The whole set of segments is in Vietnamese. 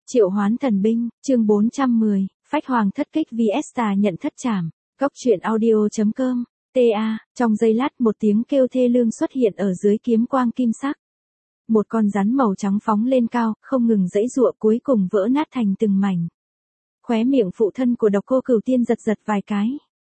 Triệu hoán thần binh, chương 410, phách hoàng thất kích vs tà nhận thất trảm. Góc truyện audio.com, TA, trong giây lát một tiếng kêu thê lương xuất hiện ở dưới kiếm quang kim sắc. Một con rắn màu trắng phóng lên cao, không ngừng giãy giụa cuối cùng vỡ nát thành từng mảnh. Khóe miệng phụ thân của Độc Cô Cửu Tiên giật giật vài cái.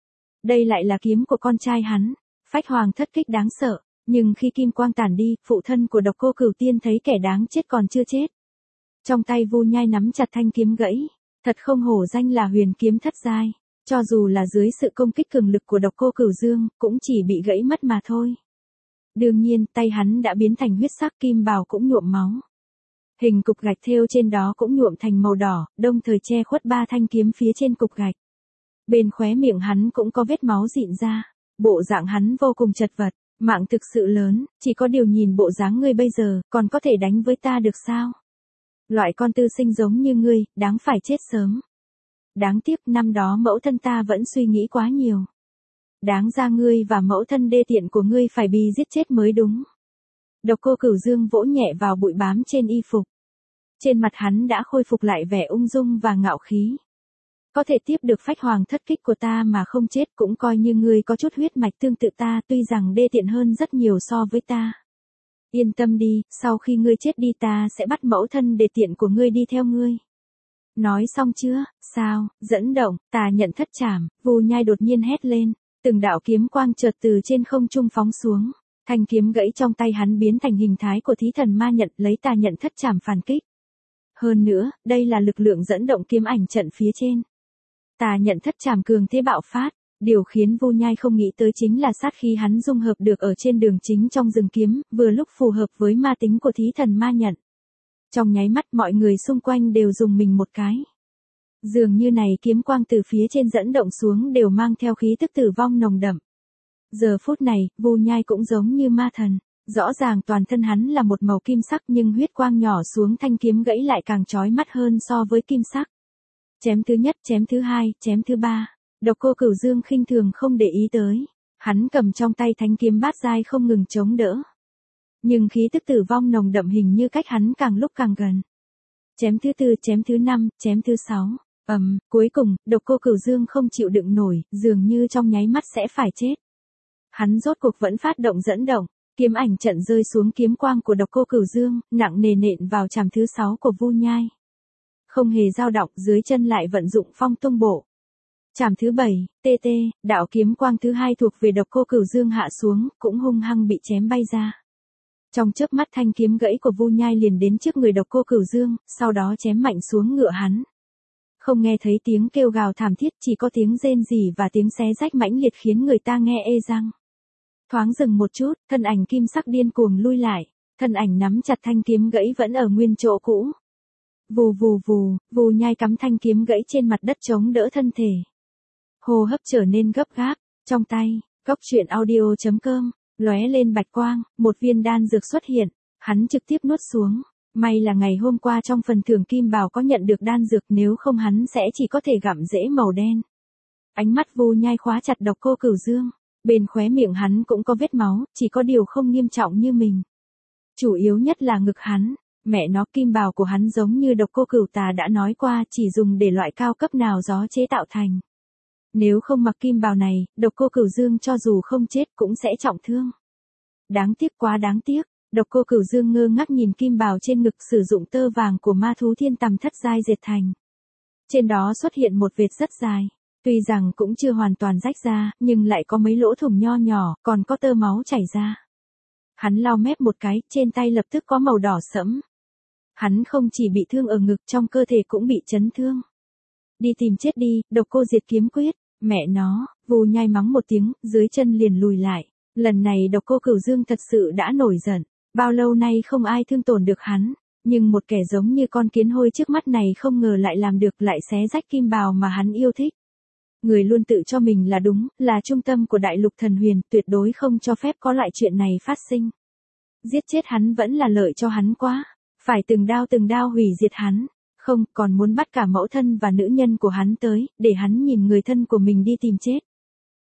Đây lại là kiếm của con trai hắn, phách hoàng thất kích đáng sợ, nhưng khi kim quang tản đi, phụ thân của Độc Cô Cửu Tiên thấy kẻ đáng chết còn chưa chết. Trong tay Vu Nhai nắm chặt thanh kiếm gãy, thật không hổ danh là huyền kiếm thất giai, cho dù là dưới sự công kích cường lực của Độc Cô Cửu Dương, cũng chỉ bị gãy mất mà thôi. Đương nhiên, tay hắn đã biến thành huyết sắc, kim bào cũng nhuộm máu. Hình cục gạch thêu trên đó cũng nhuộm thành màu đỏ, đồng thời che khuất ba thanh kiếm phía trên cục gạch. Bên khóe miệng hắn cũng có vết máu rịn ra, bộ dạng hắn vô cùng chật vật, mạng thực sự lớn, chỉ có điều nhìn bộ dáng ngươi bây giờ, còn có thể đánh với ta được sao? Loại con tư sinh giống như ngươi, đáng phải chết sớm. Đáng tiếc năm đó mẫu thân ta vẫn suy nghĩ quá nhiều. Đáng ra ngươi và mẫu thân đê tiện của ngươi phải bị giết chết mới đúng. Độc Cô Cửu Dương vỗ nhẹ vào bụi bám trên y phục. Trên mặt hắn đã khôi phục lại vẻ ung dung và ngạo khí. Có thể tiếp được phách hoàng thất kích của ta mà không chết cũng coi như ngươi có chút huyết mạch tương tự ta, tuy rằng đê tiện hơn rất nhiều so với ta. Yên tâm đi, sau khi ngươi chết đi ta sẽ bắt mẫu thân đê tiện của ngươi đi theo ngươi. Nói xong chưa, sao, dẫn động, tà nhận thất trảm, Vu Nhai đột nhiên hét lên, từng đạo kiếm quang chợt từ trên không trung phóng xuống, thanh kiếm gãy trong tay hắn biến thành hình thái của thí thần ma nhận lấy tà nhận thất trảm phản kích. Hơn nữa, đây là lực lượng dẫn động kiếm ảnh trận phía trên. Tà nhận thất trảm cường thế bạo phát, điều khiến Vu Nhai không nghĩ tới chính là sát khí hắn dung hợp được ở trên đường chính trong rừng kiếm, vừa lúc phù hợp với ma tính của thí thần ma nhận. Trong nháy mắt mọi người xung quanh đều dùng mình một cái. Dường như này kiếm quang từ phía trên dẫn động xuống đều mang theo khí tức tử vong nồng đậm. Giờ phút này, Vu Nhai cũng giống như ma thần, rõ ràng toàn thân hắn là một màu kim sắc nhưng huyết quang nhỏ xuống thanh kiếm gãy lại càng chói mắt hơn so với kim sắc. Chém thứ nhất, chém thứ hai, chém thứ ba. Độc Cô Cửu Dương khinh thường không để ý tới. Hắn cầm trong tay thánh kiếm bát giai không ngừng chống đỡ. Nhưng khí tức tử vong nồng đậm hình như cách hắn càng lúc càng gần. Chém thứ tư, chém thứ năm, chém thứ sáu. Cuối cùng, Độc Cô Cửu Dương không chịu đựng nổi, dường như trong nháy mắt sẽ phải chết. Hắn rốt cuộc vẫn phát động dẫn động, kiếm ảnh trận rơi xuống kiếm quang của Độc Cô Cửu Dương, nặng nề nện vào chảm thứ 6 của Vu Nhai. Không hề dao động, dưới chân lại vận dụng phong tung bộ. Chảm thứ 7, TT, đạo kiếm quang thứ 2 thuộc về Độc Cô Cửu Dương hạ xuống, cũng hung hăng bị chém bay ra. Trong chớp mắt thanh kiếm gãy của Vu Nhai liền đến trước người Độc Cô Cửu Dương, sau đó chém mạnh xuống ngựa hắn. Không nghe thấy tiếng kêu gào thảm thiết, chỉ có tiếng rên rỉ và tiếng xé rách mãnh liệt khiến người ta nghe ê răng. Thoáng dừng một chút, thân ảnh kim sắc điên cuồng lui lại, thân ảnh nắm chặt thanh kiếm gãy vẫn ở nguyên chỗ cũ. Vù vù vù, Vu Nhai cắm thanh kiếm gãy trên mặt đất chống đỡ thân thể. Hô hấp trở nên gấp gáp, trong tay, góc truyện audio.com, lóe lên bạch quang, một viên đan dược xuất hiện, hắn trực tiếp nuốt xuống. May là ngày hôm qua trong phần thưởng kim bào có nhận được đan dược, nếu không hắn sẽ chỉ có thể gặm rễ màu đen. Ánh mắt Vu Nhai khóa chặt Độc Cô Cửu Dương, bên khóe miệng hắn cũng có vết máu, chỉ có điều không nghiêm trọng như mình. Chủ yếu nhất là ngực hắn, mẹ nó kim bào của hắn giống như Độc Cô Cửu Tà đã nói qua chỉ dùng để loại cao cấp nào gió chế tạo thành. Nếu không mặc kim bào này, Độc Cô Cửu Dương cho dù không chết cũng sẽ trọng thương. Đáng tiếc quá đáng tiếc. Độc Cô Cửu Dương ngơ ngác nhìn kim bào trên ngực sử dụng tơ vàng của ma thú thiên tầm thất giai dệt thành. Trên đó xuất hiện một vệt rất dài, tuy rằng cũng chưa hoàn toàn rách ra, nhưng lại có mấy lỗ thủng nho nhỏ, còn có tơ máu chảy ra. Hắn lau mép một cái, trên tay lập tức có màu đỏ sẫm. Hắn không chỉ bị thương ở ngực, trong cơ thể cũng bị chấn thương. Đi tìm chết đi, Độc Cô diệt kiếm quyết, mẹ nó, Vu Nhai mắng một tiếng, dưới chân liền lùi lại. Lần này Độc Cô Cửu Dương thật sự đã nổi giận. Bao lâu nay không ai thương tổn được hắn, nhưng một kẻ giống như con kiến hôi trước mắt này không ngờ lại làm được, lại xé rách kim bào mà hắn yêu thích. Người luôn tự cho mình là đúng, là trung tâm của đại lục thần huyền, tuyệt đối không cho phép có loại chuyện này phát sinh. Giết chết hắn vẫn là lợi cho hắn quá, phải từng đao hủy diệt hắn, không, còn muốn bắt cả mẫu thân và nữ nhân của hắn tới, để hắn nhìn người thân của mình đi tìm chết.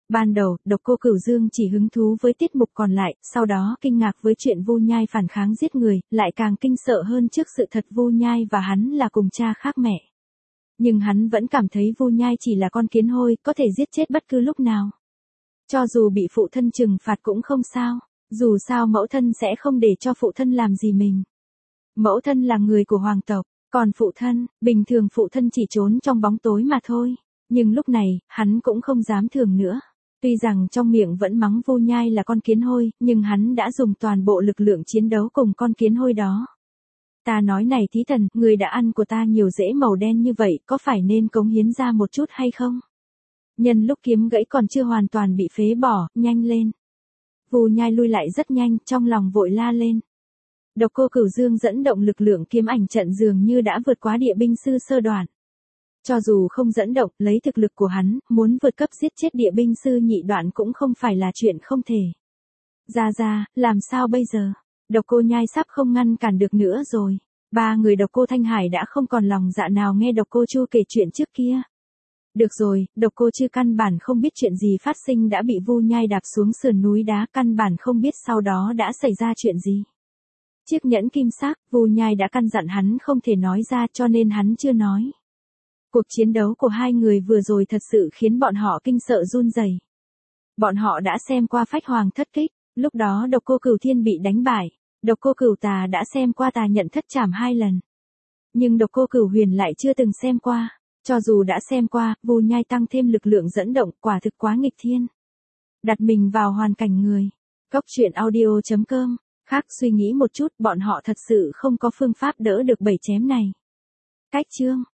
Ban đầu, Độc Cô Cửu Dương chỉ hứng thú với tiết mục còn lại, sau đó kinh ngạc với chuyện Vu Nhai phản kháng giết người, lại càng kinh sợ hơn trước sự thật Vu Nhai và hắn là cùng cha khác mẹ. Nhưng hắn vẫn cảm thấy Vu Nhai chỉ là con kiến hôi, có thể giết chết bất cứ lúc nào. Cho dù bị phụ thân trừng phạt cũng không sao, dù sao mẫu thân sẽ không để cho phụ thân làm gì mình. Mẫu thân là người của hoàng tộc, còn phụ thân, bình thường phụ thân chỉ trốn trong bóng tối mà thôi. Nhưng lúc này, hắn cũng không dám thường nữa. Tuy rằng trong miệng vẫn mắng Vu Nhai là con kiến hôi, nhưng hắn đã dùng toàn bộ lực lượng chiến đấu cùng con kiến hôi đó. Ta nói này thí thần, người đã ăn của ta nhiều rễ màu đen như vậy, có phải nên cống hiến ra một chút hay không? Nhân lúc kiếm gãy còn chưa hoàn toàn bị phế bỏ, nhanh lên. Vu Nhai lui lại rất nhanh, trong lòng vội la lên. Độc Cô Cửu Dương dẫn động lực lượng kiếm ảnh trận dường như đã vượt quá địa binh sư sơ đoạn. Cho dù không dẫn động, lấy thực lực của hắn, muốn vượt cấp giết chết địa binh sư nhị đoạn cũng không phải là chuyện không thể. Ra, làm sao bây giờ? Độc Cô Nhai sắp không ngăn cản được nữa rồi. Ba người Độc Cô Thanh Hải đã không còn lòng dạ nào nghe Độc Cô Chu kể chuyện trước kia. Được rồi, Độc Cô Chư căn bản không biết chuyện gì phát sinh đã bị Vu Nhai đạp xuống sườn núi đá, căn bản không biết sau đó đã xảy ra chuyện gì. Chiếc nhẫn kim sắc, Vu Nhai đã căn dặn hắn không thể nói ra cho nên hắn chưa nói. Cuộc chiến đấu của hai người vừa rồi thật sự khiến bọn họ kinh sợ run rẩy. Bọn họ đã xem qua Phách Hoàng thất kích, lúc đó Độc Cô Cửu Thiên bị đánh bại, Độc Cô Cửu Tà đã xem qua tà nhận thất trảm 2 lần. Nhưng Độc Cô Cửu Huyền lại chưa từng xem qua, cho dù đã xem qua, Vu Nhai tăng thêm lực lượng dẫn động, quả thực quá nghịch thiên. Đặt mình vào hoàn cảnh người. Cốc truyện audio.com, khác suy nghĩ một chút, bọn họ thật sự không có phương pháp đỡ được 7 chém này. Cách chương